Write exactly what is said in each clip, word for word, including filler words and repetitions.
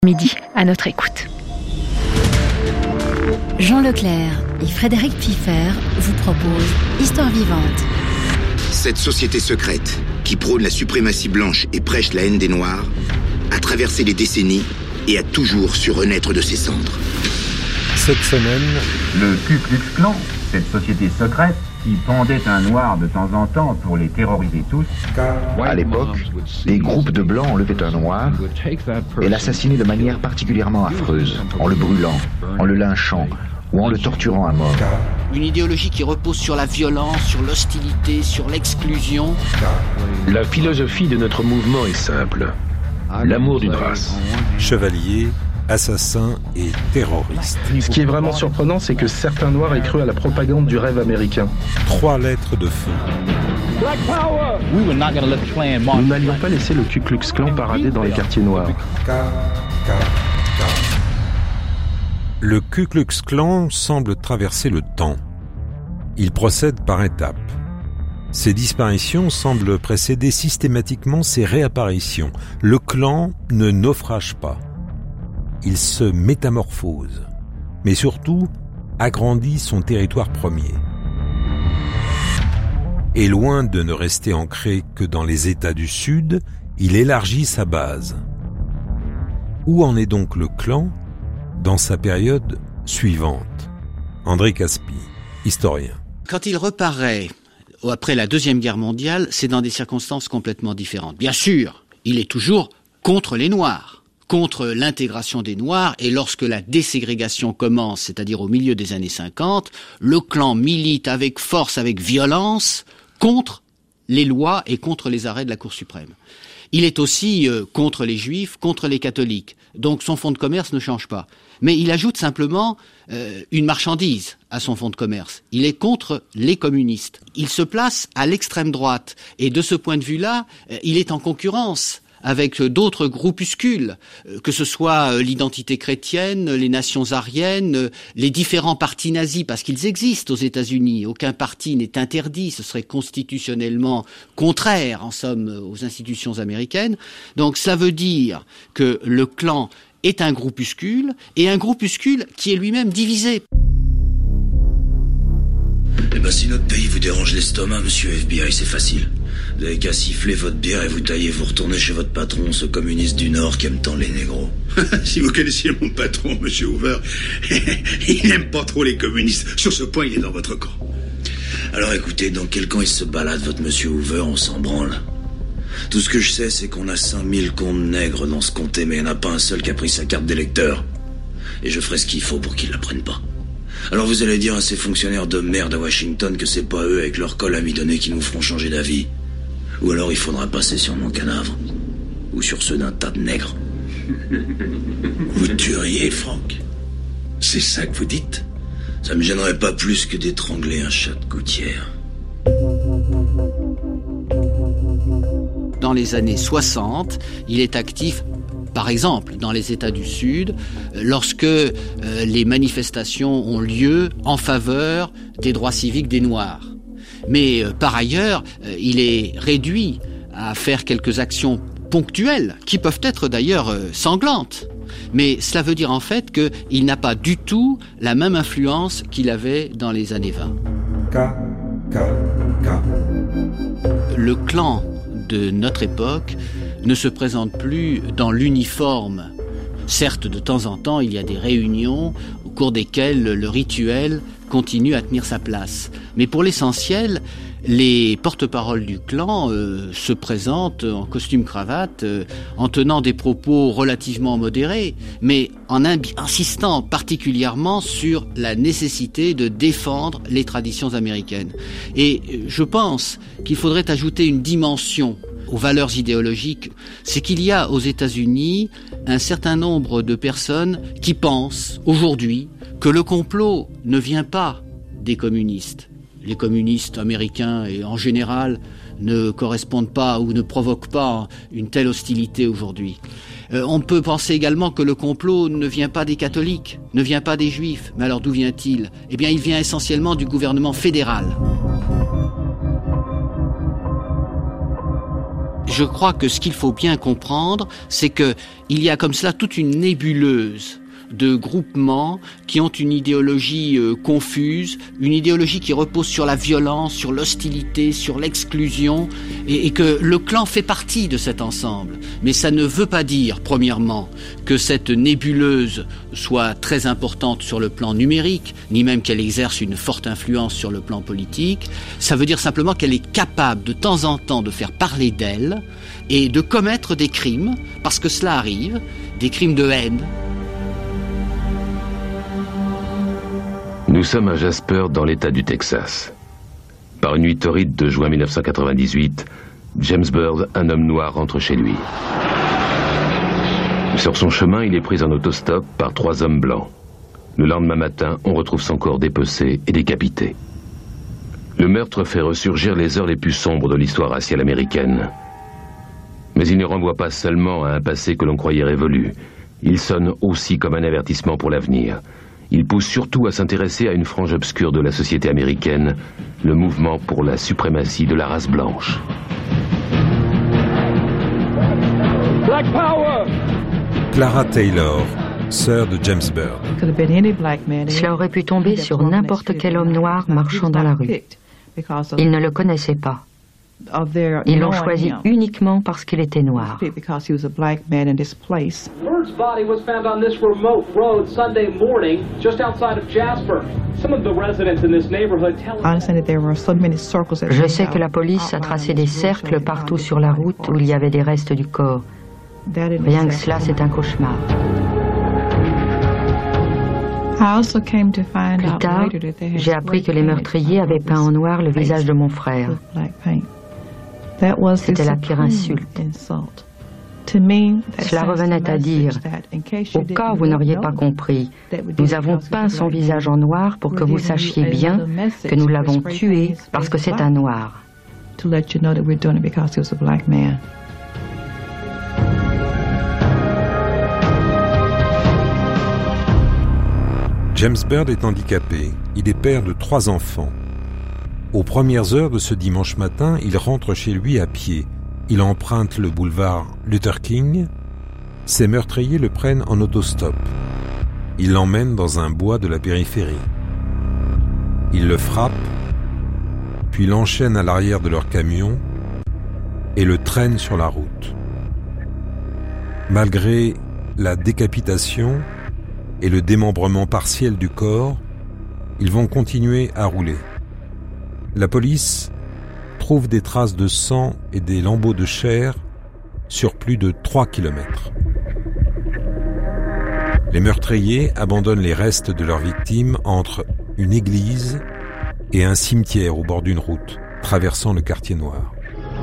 Midi, à notre écoute. Jean Leclerc et Frédéric Piffer vous proposent Histoire vivante. Cette société secrète, qui prône la suprématie blanche et prêche la haine des Noirs, a traversé les décennies et a toujours su renaître de ses cendres. Cette semaine, le Ku Klux Klan, cette société secrète qui pendait un noir de temps en temps pour les terroriser tous. À l'époque, les groupes de blancs enlevaient un noir et l'assassinaient de manière particulièrement affreuse, en le brûlant, en le lynchant ou en le torturant à mort. Une idéologie qui repose sur la violence, sur l'hostilité, sur l'exclusion. La philosophie de notre mouvement est simple. L'amour d'une race. chevaliers, assassins et terroristes. Ce qui est vraiment surprenant, c'est que certains Noirs aient cru à la propagande du rêve américain. Trois lettres de feu. Nous n'allions pas laisser le Ku Klux Klan parader dans les quartiers noirs. Le Ku Klux Klan semble traverser le temps. Il procède par étapes. Ses disparitions semblent précéder systématiquement ses réapparitions. Le clan ne naufrage pas. Il se métamorphose, mais surtout agrandit son territoire premier. Et loin de ne rester ancré que dans les États du Sud, il élargit sa base. Où en est donc le clan dans sa période suivante? André Caspi, historien. Quand il reparaît après la Deuxième Guerre mondiale, c'est dans des circonstances complètement différentes. Bien sûr, il est toujours contre les Noirs, contre l'intégration des Noirs, et lorsque la déségrégation commence, c'est-à-dire au milieu des années cinquante, le clan milite avec force, avec violence, contre les lois et contre les arrêts de la Cour suprême. Il est aussi euh, contre les Juifs, contre les catholiques. Donc son fonds de commerce ne change pas. Mais il ajoute simplement euh, une marchandise à son fonds de commerce. Il est contre les communistes. Il se place à l'extrême droite. Et de ce point de vue-là, euh, il est en concurrence avec d'autres groupuscules, que ce soit l'identité chrétienne, les nations aryennes, les différents partis nazis, parce qu'ils existent aux États-Unis. Aucun parti n'est interdit, ce serait constitutionnellement contraire, en somme, aux institutions américaines. Donc ça veut dire que le clan est un groupuscule, et un groupuscule qui est lui-même divisé. Eh ben si notre pays vous dérange l'estomac, monsieur F B I, c'est facile. Vous avez qu'à siffler votre bière et vous tailler, vous retournez chez votre patron, ce communiste du Nord qui aime tant les négros. Si vous connaissiez mon patron, monsieur Hoover, il n'aime pas trop les communistes. Sur ce point, il est dans votre camp. Alors écoutez, dans quel camp il se balade, votre monsieur Hoover, on s'en branle. Tout ce que je sais, c'est qu'on a cinq mille comptes nègres dans ce comté, mais il n'y en a pas un seul qui a pris sa carte d'électeur. Et je ferai ce qu'il faut pour qu'ils la prennent pas. Alors vous allez dire à ces fonctionnaires de merde à Washington que c'est pas eux avec leur col amidonné qui nous feront changer d'avis. Ou alors il faudra passer sur mon cadavre. Ou sur ceux d'un tas de nègres. Vous tueriez, Franck? C'est ça que vous dites? Ça me gênerait pas plus que d'étrangler un chat de gouttière. Dans les années soixante, il est actif, par exemple, dans les États du Sud, lorsque euh, les manifestations ont lieu en faveur des droits civiques des Noirs. Mais euh, par ailleurs, euh, il est réduit à faire quelques actions ponctuelles, qui peuvent être d'ailleurs euh, sanglantes. Mais cela veut dire en fait qu'il n'a pas du tout la même influence qu'il avait dans les années vingt. K, K, K. Le clan de notre époque ne se présente plus dans l'uniforme. Certes, de temps en temps, il y a des réunions au cours desquelles le rituel continue à tenir sa place. Mais pour l'essentiel, les porte-paroles du clan euh, se présentent en costume-cravate, euh, en tenant des propos relativement modérés, mais en imbi- insistant particulièrement sur la nécessité de défendre les traditions américaines. Et euh, je pense qu'il faudrait ajouter une dimension aux valeurs idéologiques, c'est qu'il y a aux États-Unis un certain nombre de personnes qui pensent aujourd'hui que le complot ne vient pas des communistes. Les communistes américains et en général ne correspondent pas ou ne provoquent pas une telle hostilité aujourd'hui. Euh, on peut penser également que le complot ne vient pas des catholiques, ne vient pas des juifs. Mais alors d'où vient-il? Eh bien, il vient essentiellement du gouvernement fédéral. Je crois que ce qu'il faut bien comprendre, c'est que il y a comme cela toute une nébuleuse de groupements qui ont une idéologie euh, confuse, une idéologie qui repose sur la violence, sur l'hostilité, sur l'exclusion, et, et que le clan fait partie de cet ensemble. Mais ça ne veut pas dire, premièrement, que cette nébuleuse soit très importante sur le plan numérique, ni même qu'elle exerce une forte influence sur le plan politique. Ça veut dire simplement qu'elle est capable de temps en temps de faire parler d'elle et de commettre des crimes, parce que cela arrive, des crimes de haine. Nous sommes à Jasper, dans l'État du Texas. Par une nuit torride de juin mille neuf cent quatre-vingt-dix-huit, James Byrd, un homme noir, rentre chez lui. Sur son chemin, il est pris en autostop par trois hommes blancs. Le lendemain matin, on retrouve son corps dépecé et décapité. Le meurtre fait ressurgir les heures les plus sombres de l'histoire raciale américaine. Mais il ne renvoie pas seulement à un passé que l'on croyait révolu. Il sonne aussi comme un avertissement pour l'avenir. Il pousse surtout à s'intéresser à une frange obscure de la société américaine, le mouvement pour la suprématie de la race blanche. Black Power! Clara Taylor, sœur de James Byrd. Cela aurait pu tomber sur n'importe quel homme noir marchant dans la rue. Ils ne le connaissaient pas. Ils l'ont choisi uniquement parce qu'il était noir. Byrd's body was found on this remote road Sunday morning, just outside of Jasper. Some of the residents in this neighborhood tell us. Je sais que la police a tracé des cercles partout sur la route où il y avait des restes du corps. Rien que cela, c'est un cauchemar. Plus tard, j'ai appris que les meurtriers avaient peint en noir le visage de mon frère. C'était la pire insulte. Cela revenait à dire, au cas où vous n'auriez pas compris, nous avons peint son visage en noir pour que vous sachiez bien que nous l'avons tué parce que c'est un noir. James Byrd est handicapé. Il est père de trois enfants. Aux premières heures de ce dimanche matin, il rentre chez lui à pied. Il emprunte le boulevard Luther King. Ses meurtriers le prennent en autostop. Ils l'emmènent dans un bois de la périphérie. Ils le frappent, puis l'enchaînent à l'arrière de leur camion et le traînent sur la route. Malgré la décapitation et le démembrement partiel du corps, ils vont continuer à rouler. La police trouve des traces de sang et des lambeaux de chair sur plus de trois kilomètres. Les meurtriers abandonnent les restes de leurs victimes entre une église et un cimetière au bord d'une route, traversant le quartier noir.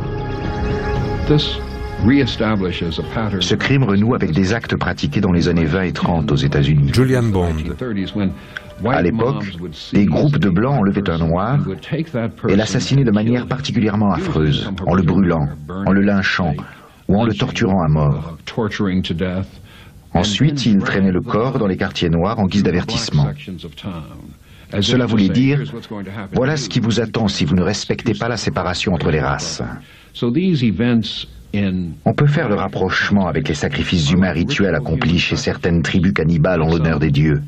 Ce crime renoue avec des actes pratiqués dans les années vingt et trente aux États-Unis. Julian Bond. À l'époque, des groupes de blancs enlevaient un noir et l'assassinaient de manière particulièrement affreuse, en le brûlant, en le lynchant ou en le torturant à mort. Ensuite, ils traînaient le corps dans les quartiers noirs en guise d'avertissement. Cela voulait dire, voilà ce qui vous attend si vous ne respectez pas la séparation entre les races. On peut faire le rapprochement avec les sacrifices humains rituels accomplis chez certaines tribus cannibales en l'honneur des dieux.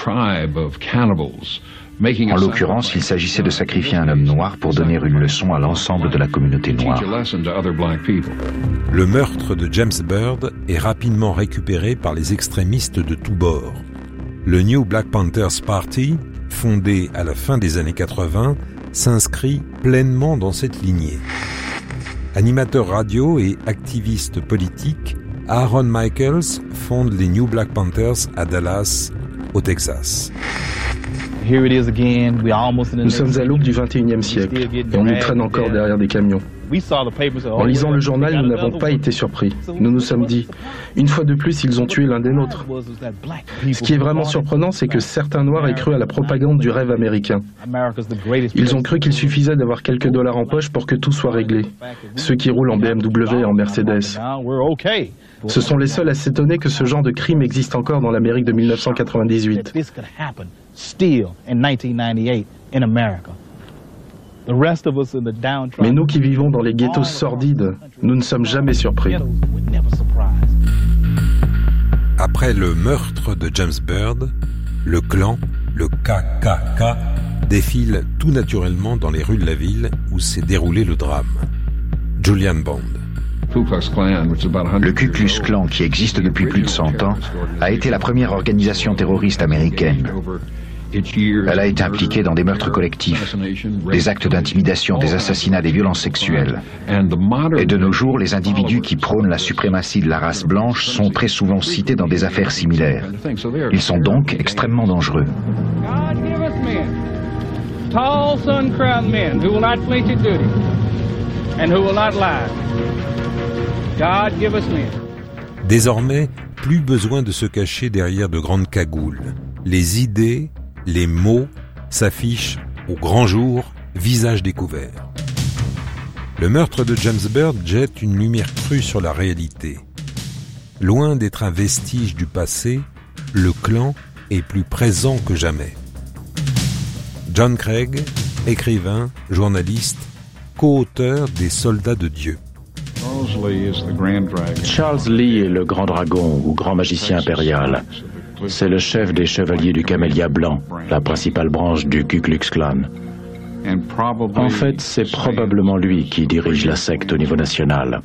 En l'occurrence, il s'agissait de sacrifier un homme noir pour donner une leçon à l'ensemble de la communauté noire. Le meurtre de James Byrd est rapidement récupéré par les extrémistes de tous bords. Le New Black Panthers Party, fondé à la fin des années quatre-vingts, s'inscrit pleinement dans cette lignée. Animateur radio et activiste politique, Aaron Michaels fonde les New Black Panthers à Dallas, au Texas. Nous sommes à l'aube du vingt et unième siècle et on nous traîne encore derrière des camions. En lisant le journal, nous n'avons pas été surpris. Nous nous sommes dit, une fois de plus, ils ont tué l'un des nôtres. Ce qui est vraiment surprenant, c'est que certains Noirs aient cru à la propagande du rêve américain. Ils ont cru qu'il suffisait d'avoir quelques dollars en poche pour que tout soit réglé. Ceux qui roulent en B M W et en Mercedes. Ce sont les seuls à s'étonner que ce genre de crime existe encore dans l'Amérique de mille neuf cent quatre-vingt-dix-huit. Mais nous qui vivons dans les ghettos sordides, nous ne sommes jamais surpris. Après le meurtre de James Byrd, le clan, le K K K, défile tout naturellement dans les rues de la ville où s'est déroulé le drame. Julian Bond. Le Ku Klux Klan, qui existe depuis plus de cent ans, a été la première organisation terroriste américaine. Elle a été impliquée dans des meurtres collectifs, des actes d'intimidation, des assassinats, des violences sexuelles. Et de nos jours, les individus qui prônent la suprématie de la race blanche sont très souvent cités dans des affaires similaires. Ils sont donc extrêmement dangereux. Tall, sun-crowned men who will not flinch at duty and who will not lie. God give us men. Désormais, plus besoin de se cacher derrière de grandes cagoules. Les idées, les mots s'affichent au grand jour, visage découvert. Le meurtre de James Byrd jette une lumière crue sur la réalité. Loin d'être un vestige du passé, le clan est plus présent que jamais. John Craig, écrivain, journaliste, co-auteur des Soldats de Dieu. Charles Lee est le grand dragon ou grand magicien impérial. C'est le chef des chevaliers du Camélia Blanc, la principale branche du Ku Klux Klan. En fait, c'est probablement lui qui dirige la secte au niveau national.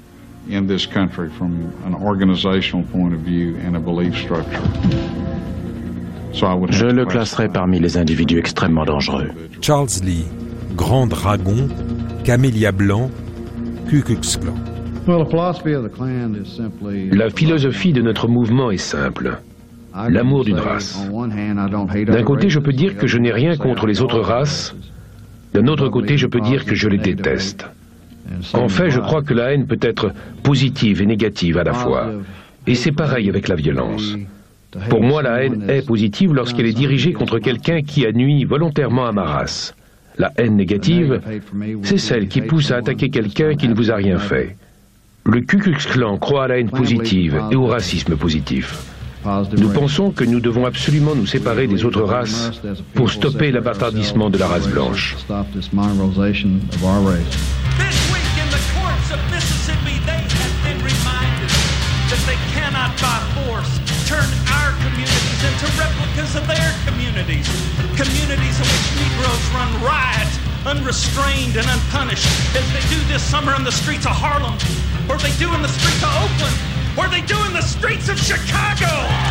Je le classerai parmi les individus extrêmement dangereux. Charles Lee, grand dragon, Camélia Blanc, Ku Klux Klan. La philosophie de notre mouvement est simple. L'amour d'une race. D'un côté, je peux dire que je n'ai rien contre les autres races. D'un autre côté, je peux dire que je les déteste. En fait, je crois que la haine peut être positive et négative à la fois. Et c'est pareil avec la violence. Pour moi, la haine est positive lorsqu'elle est dirigée contre quelqu'un qui a nui volontairement à ma race. La haine négative, c'est celle qui pousse à attaquer quelqu'un qui ne vous a rien fait. Le Ku Klux Klan croit à la haine positive et au racisme positif. Nous pensons que nous devons absolument nous séparer des autres races pour stopper l'abâtardissement de la race blanche. Into replicas of their communities, communities in which Negroes run riot, unrestrained and unpunished, as they do this summer in the streets of Harlem, or they do in the streets of Oakland, or they do in the streets of Chicago.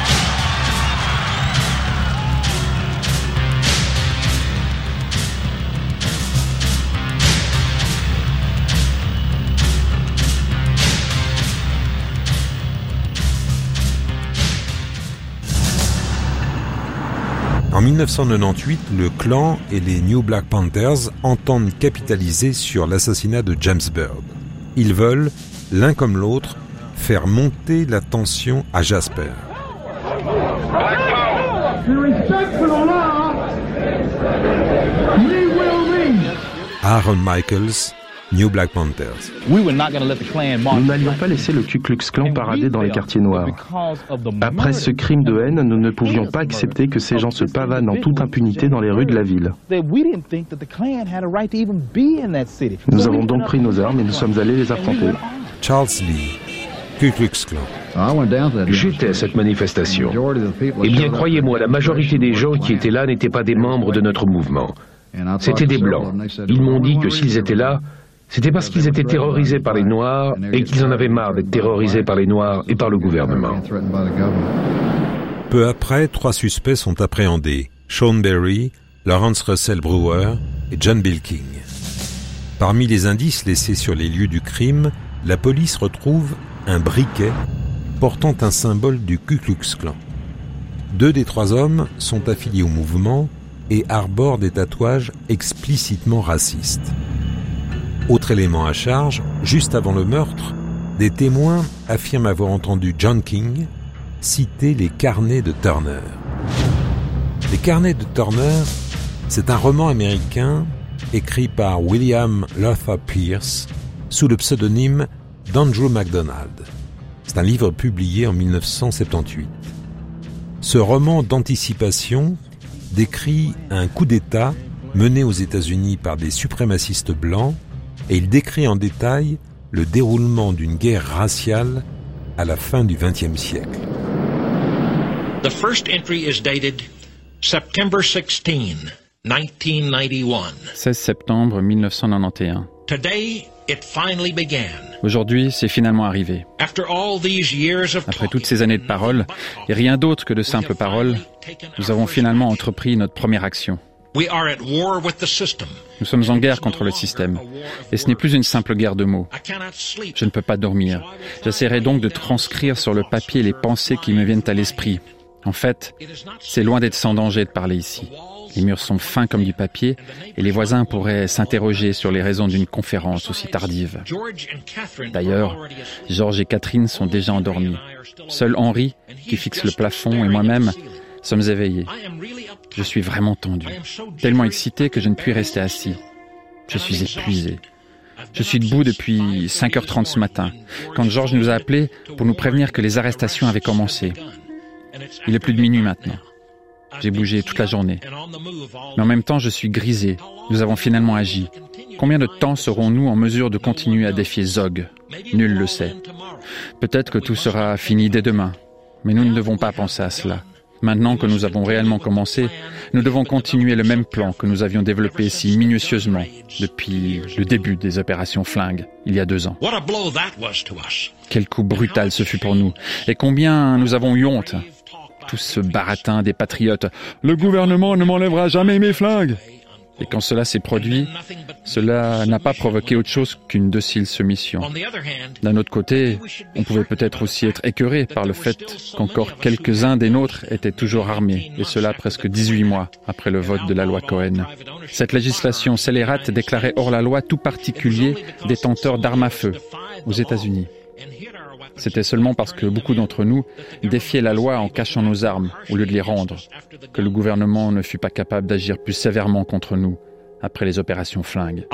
En mille neuf cent quatre-vingt-dix-huit, le clan et les New Black Panthers entendent capitaliser sur l'assassinat de James Byrd. Ils veulent, l'un comme l'autre, faire monter la tension à Jasper. Aaron Michaels, New Black Panthers. Nous n'allions pas laisser le Ku Klux Klan parader dans les quartiers noirs. Après ce crime de haine, nous ne pouvions pas accepter que ces gens se pavanent en toute impunité dans les rues de la ville. Nous avons donc pris nos armes et nous sommes allés les affronter. Charles Lee, Ku Klux Klan. J'étais à cette manifestation. Eh bien, croyez-moi, la majorité des gens qui étaient là n'étaient pas des membres de notre mouvement. C'étaient des Blancs. Ils m'ont dit que s'ils étaient là, c'était parce qu'ils étaient terrorisés par les Noirs et qu'ils en avaient marre d'être terrorisés par les Noirs et par le gouvernement. Peu après, trois suspects sont appréhendés. Sean Berry, Lawrence Russell Brewer et John Bilking. Parmi les indices laissés sur les lieux du crime, la police retrouve un briquet portant un symbole du Ku Klux Klan. Deux des trois hommes sont affiliés au mouvement et arborent des tatouages explicitement racistes. Autre élément à charge, juste avant le meurtre, des témoins affirment avoir entendu John King citer les carnets de Turner. Les carnets de Turner, c'est un roman américain écrit par William Lowther Pierce sous le pseudonyme d'Andrew MacDonald. C'est un livre publié en mille neuf cent soixante-dix-huit. Ce roman d'anticipation décrit un coup d'État menée aux États-Unis par des suprémacistes blancs, et il décrit en détail le déroulement d'une guerre raciale à la fin du vingtième siècle. The first entry is dated September sixteenth, nineteen ninety-one. seize septembre mille neuf cent quatre-vingt-onze. Today, it finally began. Aujourd'hui, c'est finalement arrivé. Après toutes ces années de paroles, et rien d'autre que de simples paroles, nous avons finalement entrepris notre première action. Nous sommes en guerre contre le système, et ce n'est plus une simple guerre de mots. Je ne peux pas dormir. J'essaierai donc de transcrire sur le papier les pensées qui me viennent à l'esprit. En fait, c'est loin d'être sans danger de parler ici. Les murs sont fins comme du papier et les voisins pourraient s'interroger sur les raisons d'une conférence aussi tardive. D'ailleurs, George et Catherine sont déjà endormis. Seul Henry, qui fixe le plafond, et moi-même sommes éveillés. Je suis vraiment tendu, tellement excité que je ne puis rester assis. Je suis épuisé. Je suis debout depuis cinq heures trente ce matin, quand George nous a appelés pour nous prévenir que les arrestations avaient commencé. Il est plus de minuit maintenant. J'ai bougé toute la journée. Mais en même temps, je suis grisé. Nous avons finalement agi. Combien de temps serons-nous en mesure de continuer à défier Zog? Nul le sait. Peut-être que tout sera fini dès demain. Mais nous ne devons pas penser à cela. Maintenant que nous avons réellement commencé, nous devons continuer le même plan que nous avions développé si minutieusement depuis le début des opérations Flingue, il y a deux ans. Quel coup brutal ce fut pour nous. Et combien nous avons eu honte. Tout ce baratin des patriotes. Le gouvernement ne m'enlèvera jamais mes flingues. Et quand cela s'est produit, cela n'a pas provoqué autre chose qu'une docile soumission. D'un autre côté, on pouvait peut-être aussi être écœuré par le fait qu'encore quelques-uns des nôtres étaient toujours armés, et cela presque dix-huit mois après le vote de la loi Cohen. Cette législation scélérate déclarait hors la loi tout particulier détenteur d'armes à feu aux États-Unis. C'était seulement parce que beaucoup d'entre nous défiaient la loi en cachant nos armes au lieu de les rendre, que le gouvernement ne fut pas capable d'agir plus sévèrement contre nous après les opérations Flingue.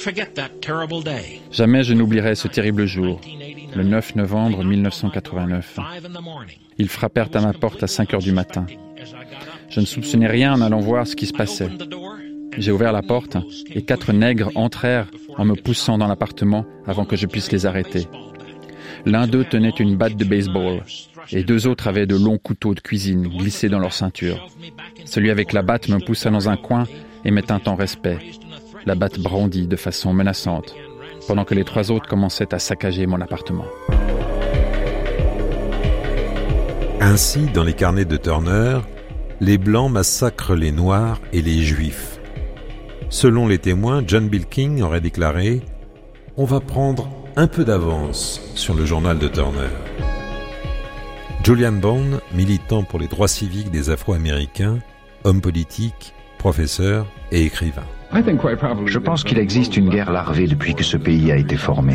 Jamais je n'oublierai ce terrible jour, le neuf novembre mille neuf cent quatre-vingt-neuf. Ils frappèrent à ma porte à cinq heures du matin. Je ne soupçonnais rien en allant voir ce qui se passait. J'ai ouvert la porte et quatre nègres entrèrent en me poussant dans l'appartement avant que je puisse les arrêter. L'un d'eux tenait une batte de baseball et deux autres avaient de longs couteaux de cuisine glissés dans leur ceinture. Celui avec la batte me poussa dans un coin et me tint en respect, la batte brandie de façon menaçante, pendant que les trois autres commençaient à saccager mon appartement. Ainsi, dans les carnets de Turner, les Blancs massacrent les Noirs et les Juifs. Selon les témoins, John Bilking aurait déclaré « On va prendre un peu d'avance sur le journal de Turner ». Julian Bond, militant pour les droits civiques des Afro-Américains, homme politique, professeur et écrivain. Je pense qu'il existe une guerre larvée depuis que ce pays a été formé.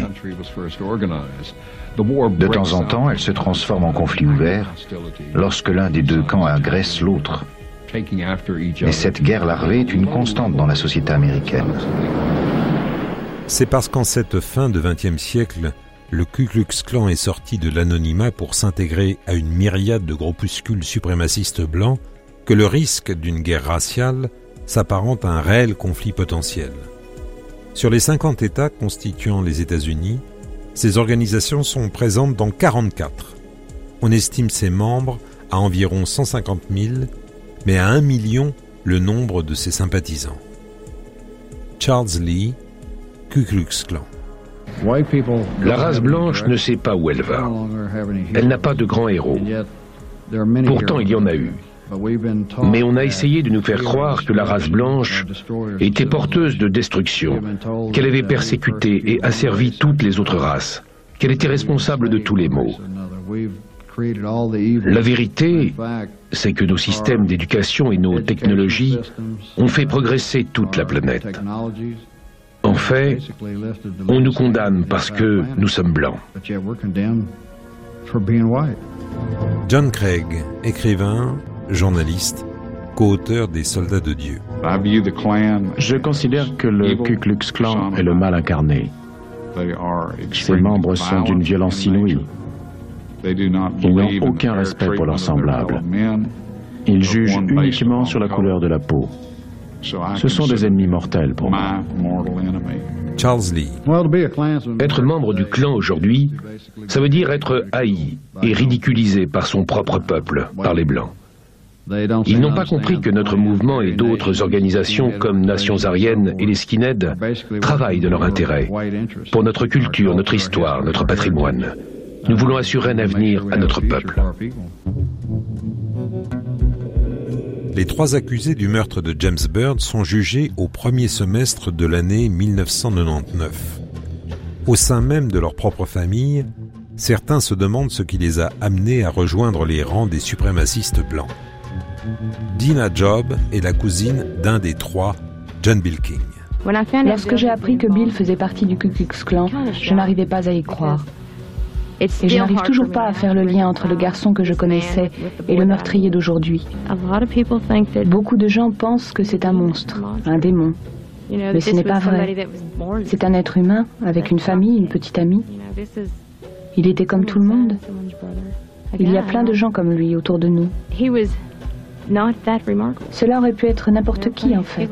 De temps en temps, elle se transforme en conflit ouvert lorsque l'un des deux camps agresse l'autre. Et cette guerre larvée est une constante dans la société américaine. C'est parce qu'en cette fin de vingtième siècle, le Ku Klux Klan est sorti de l'anonymat pour s'intégrer à une myriade de groupuscules suprémacistes blancs que le risque d'une guerre raciale s'apparente à un réel conflit potentiel. Sur les cinquante États constituant les États-Unis, ces organisations sont présentes dans quarante-quatre. On estime ses membres à environ cent cinquante mille, mais à un million le nombre de ses sympathisants. Charles Lee, Ku Klux Klan. La race blanche ne sait pas où elle va. Elle n'a pas de grands héros. Pourtant, il y en a eu. Mais on a essayé de nous faire croire que la race blanche était porteuse de destruction, qu'elle avait persécuté et asservi toutes les autres races, qu'elle était responsable de tous les maux. La vérité, c'est que nos systèmes d'éducation et nos technologies ont fait progresser toute la planète. En fait, on nous condamne parce que nous sommes blancs. John Craig, écrivain, journaliste, co-auteur des Soldats de Dieu. Je considère que le Ku Klux Klan est le mal incarné. Ses membres sont d'une violence inouïe. Ils n'ont aucun respect pour leurs semblables. Ils jugent uniquement sur la couleur de la peau. Ce sont des ennemis mortels pour moi. Charles Lee. Être membre du clan aujourd'hui, ça veut dire être haï et ridiculisé par son propre peuple, par les Blancs. Ils n'ont pas compris que notre mouvement et d'autres organisations comme Nations Aryennes et les skinheads travaillent de leur intérêt, pour notre culture, notre histoire, notre patrimoine. Nous voulons assurer un avenir à notre peuple. Les trois accusés du meurtre de James Byrd sont jugés au premier semestre de l'année mille neuf cent quatre-vingt-dix-neuf. Au sein même de leur propre famille, certains se demandent ce qui les a amenés à rejoindre les rangs des suprémacistes blancs. Dina Job est la cousine d'un des trois, John Bill King. Lorsque j'ai appris que Bill faisait partie du Ku Klux Klan, je n'arrivais pas à y croire. Et je n'arrive toujours pas à faire le lien entre le garçon que je connaissais et le meurtrier d'aujourd'hui. Beaucoup de gens pensent que c'est un monstre, un démon. Mais ce n'est pas vrai. C'est un être humain, avec une famille, une petite amie. Il était comme tout le monde. Il y a plein de gens comme lui autour de nous. Cela aurait pu être n'importe qui, en fait.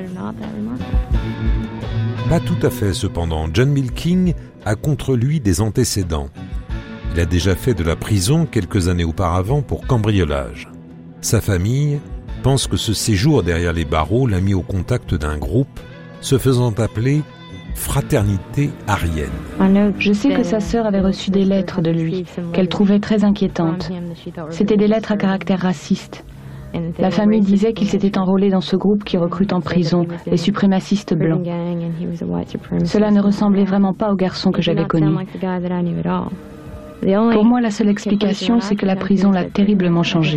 Pas tout à fait, cependant. John Bill King a contre lui des antécédents. Il a déjà fait de la prison quelques années auparavant pour cambriolage. Sa famille pense que ce séjour derrière les barreaux l'a mis au contact d'un groupe se faisant appeler Fraternité Aryenne. Je sais que sa sœur avait reçu des lettres de lui, qu'elle trouvait très inquiétantes. C'était des lettres à caractère raciste. La famille disait qu'il s'était enrôlé dans ce groupe qui recrute en prison les suprémacistes blancs. Cela ne ressemblait vraiment pas au garçon que j'avais connu. Pour moi, la seule explication, c'est que la prison l'a terriblement changé.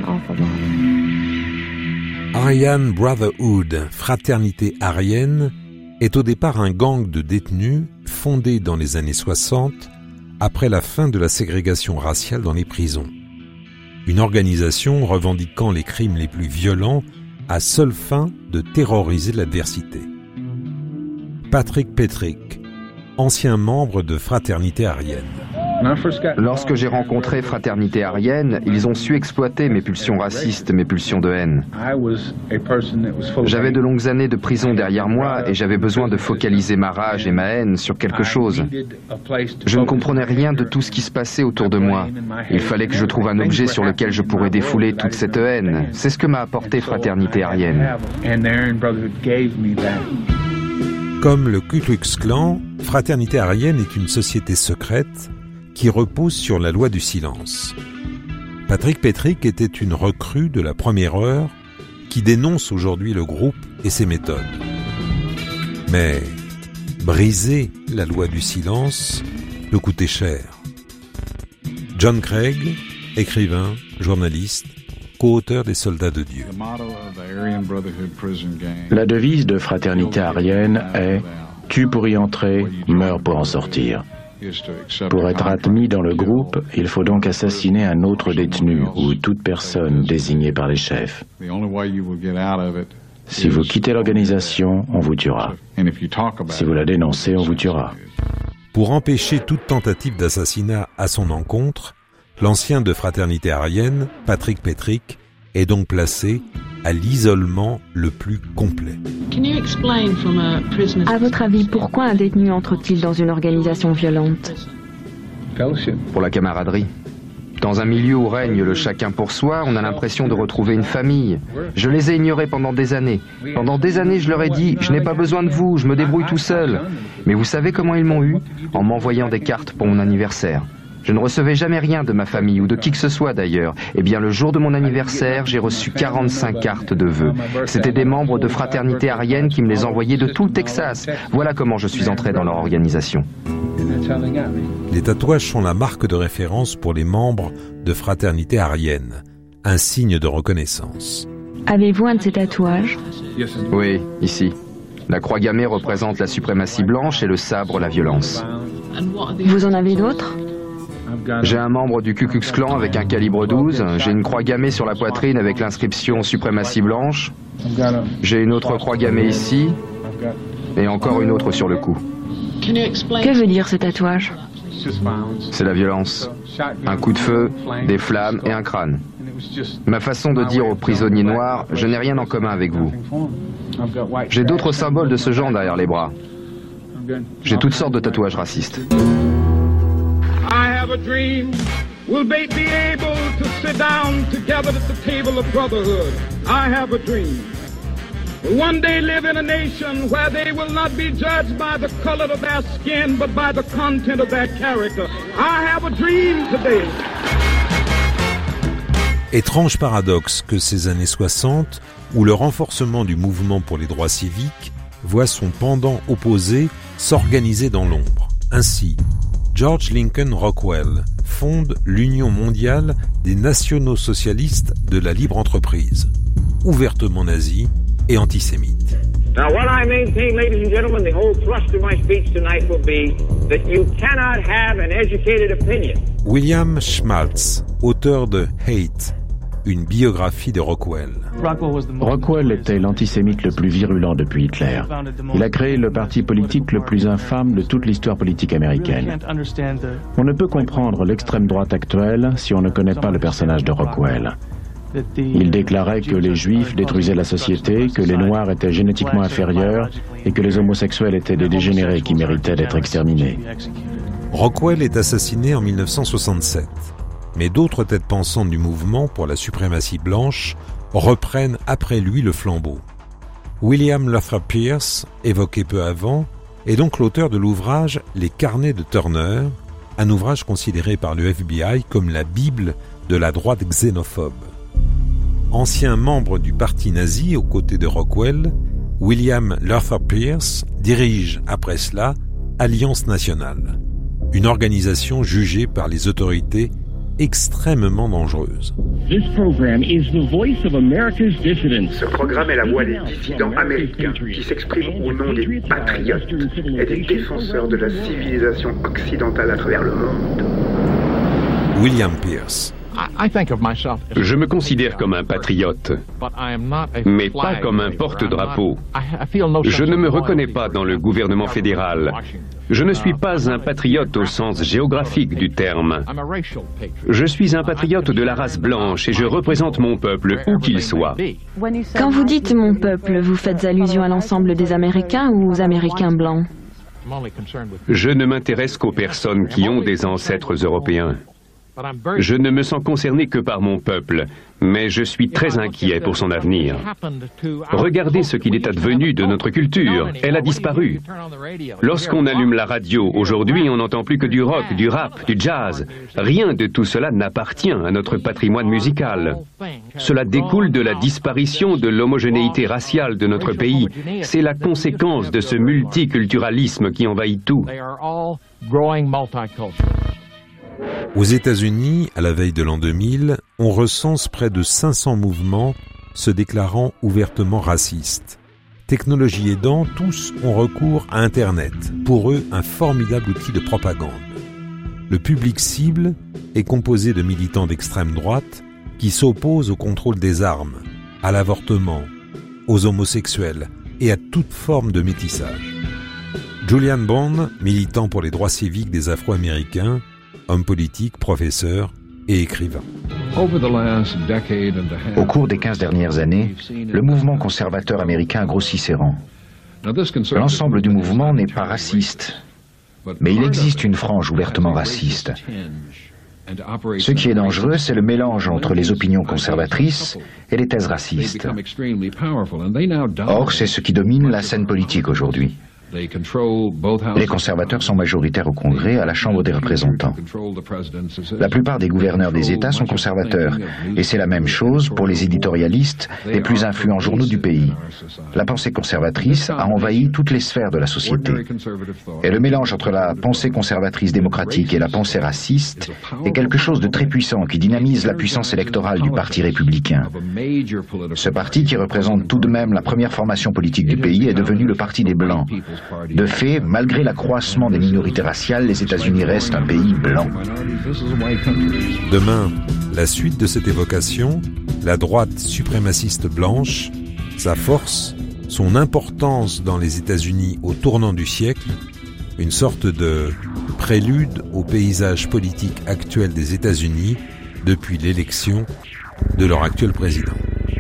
Aryan Brotherhood, Fraternité Aryenne, est au départ un gang de détenus fondé dans les années soixante, après la fin de la ségrégation raciale dans les prisons. Une organisation revendiquant les crimes les plus violents à seule fin de terroriser l'adversité. Patrick Petrick, ancien membre de Fraternité Aryenne. Lorsque j'ai rencontré Fraternité Aryenne, ils ont su exploiter mes pulsions racistes, mes pulsions de haine. J'avais de longues années de prison derrière moi et j'avais besoin de focaliser ma rage et ma haine sur quelque chose. Je ne comprenais rien de tout ce qui se passait autour de moi. Il fallait que je trouve un objet sur lequel je pourrais défouler toute cette haine. C'est ce que m'a apporté Fraternité Aryenne. Comme le Ku Klux Klan, Fraternité Aryenne est une société secrète qui repose sur la loi du silence. Patrick Petrick était une recrue de la première heure qui dénonce aujourd'hui le groupe et ses méthodes. Mais briser la loi du silence le coûtait cher. John Craig, écrivain, journaliste, co-auteur des Soldats de Dieu. La devise de Fraternité Aryenne est « Tue pour y entrer, meurs pour en sortir ». Pour être admis dans le groupe, il faut donc assassiner un autre détenu ou toute personne désignée par les chefs. Si vous quittez l'organisation, on vous tuera. Si vous la dénoncez, on vous tuera. Pour empêcher toute tentative d'assassinat à son encontre, l'ancien de Fraternité Aryenne, Patrick Petrick, est donc placé à l'isolement le plus complet. À votre avis, pourquoi un détenu entre-t-il dans une organisation violente? Pour la camaraderie. Dans un milieu où règne le chacun pour soi, on a l'impression de retrouver une famille. Je les ai ignorés pendant des années. Pendant des années, je leur ai dit « Je n'ai pas besoin de vous, je me débrouille tout seul ». Mais vous savez comment ils m'ont eu? En m'envoyant des cartes pour mon anniversaire. Je ne recevais jamais rien de ma famille ou de qui que ce soit d'ailleurs. Eh bien, le jour de mon anniversaire, j'ai reçu quarante-cinq cartes de vœux. C'était des membres de Fraternité Aryenne qui me les envoyaient de tout le Texas. Voilà comment je suis entré dans leur organisation. Les tatouages sont la marque de référence pour les membres de Fraternité Aryenne, un signe de reconnaissance. Avez-vous un de ces tatouages? Oui, ici. La croix gammée représente la suprématie blanche et le sabre la violence. Vous en avez d'autres? J'ai un membre du Ku Klux Klan avec un calibre douze, j'ai une croix gammée sur la poitrine avec l'inscription suprématie blanche, j'ai une autre croix gammée ici, et encore une autre sur le cou. Que veut dire ce tatouage? C'est la violence. Un coup de feu, des flammes et un crâne. Ma façon de dire aux prisonniers noirs, je n'ai rien en commun avec vous. J'ai d'autres symboles de ce genre derrière les bras. J'ai toutes sortes de tatouages racistes. I have a dream. We'll be able to sit down together at the table of brotherhood. I have a dream. One day live in a nation where they will not be judged by the color of their skin, but by the content of their character. I have a dream today. Étrange paradoxe que ces années soixante, où le renforcement du mouvement pour les droits civiques voit son pendant opposé s'organiser dans l'ombre. Ainsi, George Lincoln Rockwell fonde l'Union mondiale des nationaux-socialistes de la libre entreprise, ouvertement nazi et antisémite. Now, what I maintain, ladies and gentlemen, the whole thrust of my speech tonight will be that you cannot have an educated opinion. William Schmaltz, auteur de Hate, une biographie de Rockwell. Rockwell était l'antisémite le plus virulent depuis Hitler. Il a créé le parti politique le plus infâme de toute l'histoire politique américaine. On ne peut comprendre l'extrême droite actuelle si on ne connaît pas le personnage de Rockwell. Il déclarait que les Juifs détruisaient la société, que les Noirs étaient génétiquement inférieurs et que les homosexuels étaient des dégénérés qui méritaient d'être exterminés. Rockwell est assassiné en mille neuf cent soixante-sept, mais d'autres têtes pensantes du mouvement pour la suprématie blanche reprennent après lui le flambeau. William Luther Pierce, évoqué peu avant, est donc l'auteur de l'ouvrage Les Carnets de Turner, un ouvrage considéré par le F B I comme la Bible de la droite xénophobe. Ancien membre du parti nazi aux côtés de Rockwell, William Luther Pierce dirige après cela Alliance nationale, une organisation jugée par les autorités extrêmement dangereuse. Ce programme est la voix des dissidents américains qui s'expriment au nom des patriotes et des défenseurs de la civilisation occidentale à travers le monde. William Pierce. Je me considère comme un patriote, mais pas comme un porte-drapeau. Je ne me reconnais pas dans le gouvernement fédéral. Je ne suis pas un patriote au sens géographique du terme. Je suis un patriote de la race blanche et je représente mon peuple où qu'il soit. Quand vous dites « mon peuple », vous faites allusion à l'ensemble des Américains ou aux Américains blancs? Je ne m'intéresse qu'aux personnes qui ont des ancêtres européens. Je ne me sens concerné que par mon peuple, mais je suis très inquiet pour son avenir. Regardez ce qu'il est advenu de notre culture. Elle a disparu. Lorsqu'on allume la radio, aujourd'hui, on n'entend plus que du rock, du rap, du jazz. Rien de tout cela n'appartient à notre patrimoine musical. Cela découle de la disparition de l'homogénéité raciale de notre pays. C'est la conséquence de ce multiculturalisme qui envahit tout. Aux États-Unis, à la veille de l'an deux mille, on recense près de cinq cents mouvements se déclarant ouvertement racistes. Technologie aidant, tous ont recours à Internet, pour eux un formidable outil de propagande. Le public cible est composé de militants d'extrême droite qui s'opposent au contrôle des armes, à l'avortement, aux homosexuels et à toute forme de métissage. Julian Bond, militant pour les droits civiques des Afro-Américains, homme politique, professeur et écrivain. Au cours des quinze dernières années, le mouvement conservateur américain grossit ses rangs. L'ensemble du mouvement n'est pas raciste, mais il existe une frange ouvertement raciste. Ce qui est dangereux, c'est le mélange entre les opinions conservatrices et les thèses racistes. Or, c'est ce qui domine la scène politique aujourd'hui. Les conservateurs sont majoritaires au Congrès, à la Chambre des représentants. La plupart des gouverneurs des États sont conservateurs, et c'est la même chose pour les éditorialistes des plus influents journaux du pays. La pensée conservatrice a envahi toutes les sphères de la société. Et le mélange entre la pensée conservatrice démocratique et la pensée raciste est quelque chose de très puissant qui dynamise la puissance électorale du Parti républicain. Ce parti, qui représente tout de même la première formation politique du pays, est devenu le Parti des Blancs. De fait, malgré l'accroissement des minorités raciales, les États-Unis restent un pays blanc. Demain, la suite de cette évocation, la droite suprémaciste blanche, sa force, son importance dans les États-Unis au tournant du siècle, une sorte de prélude au paysage politique actuel des États-Unis depuis l'élection de leur actuel président.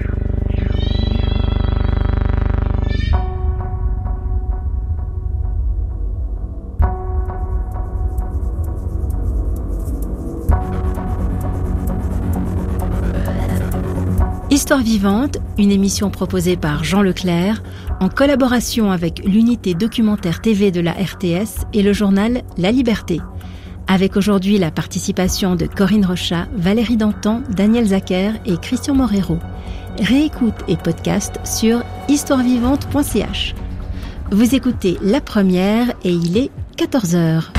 Histoire vivante, une émission proposée par Jean Leclerc, en collaboration avec l'unité documentaire T V de la R T S et le journal La Liberté. Avec aujourd'hui la participation de Corinne Rochat, Valérie Dantan, Daniel Zacher et Christian Morero. Réécoute et podcast sur histoire vivante point c h. Vous écoutez La Première et il est quatorze heures.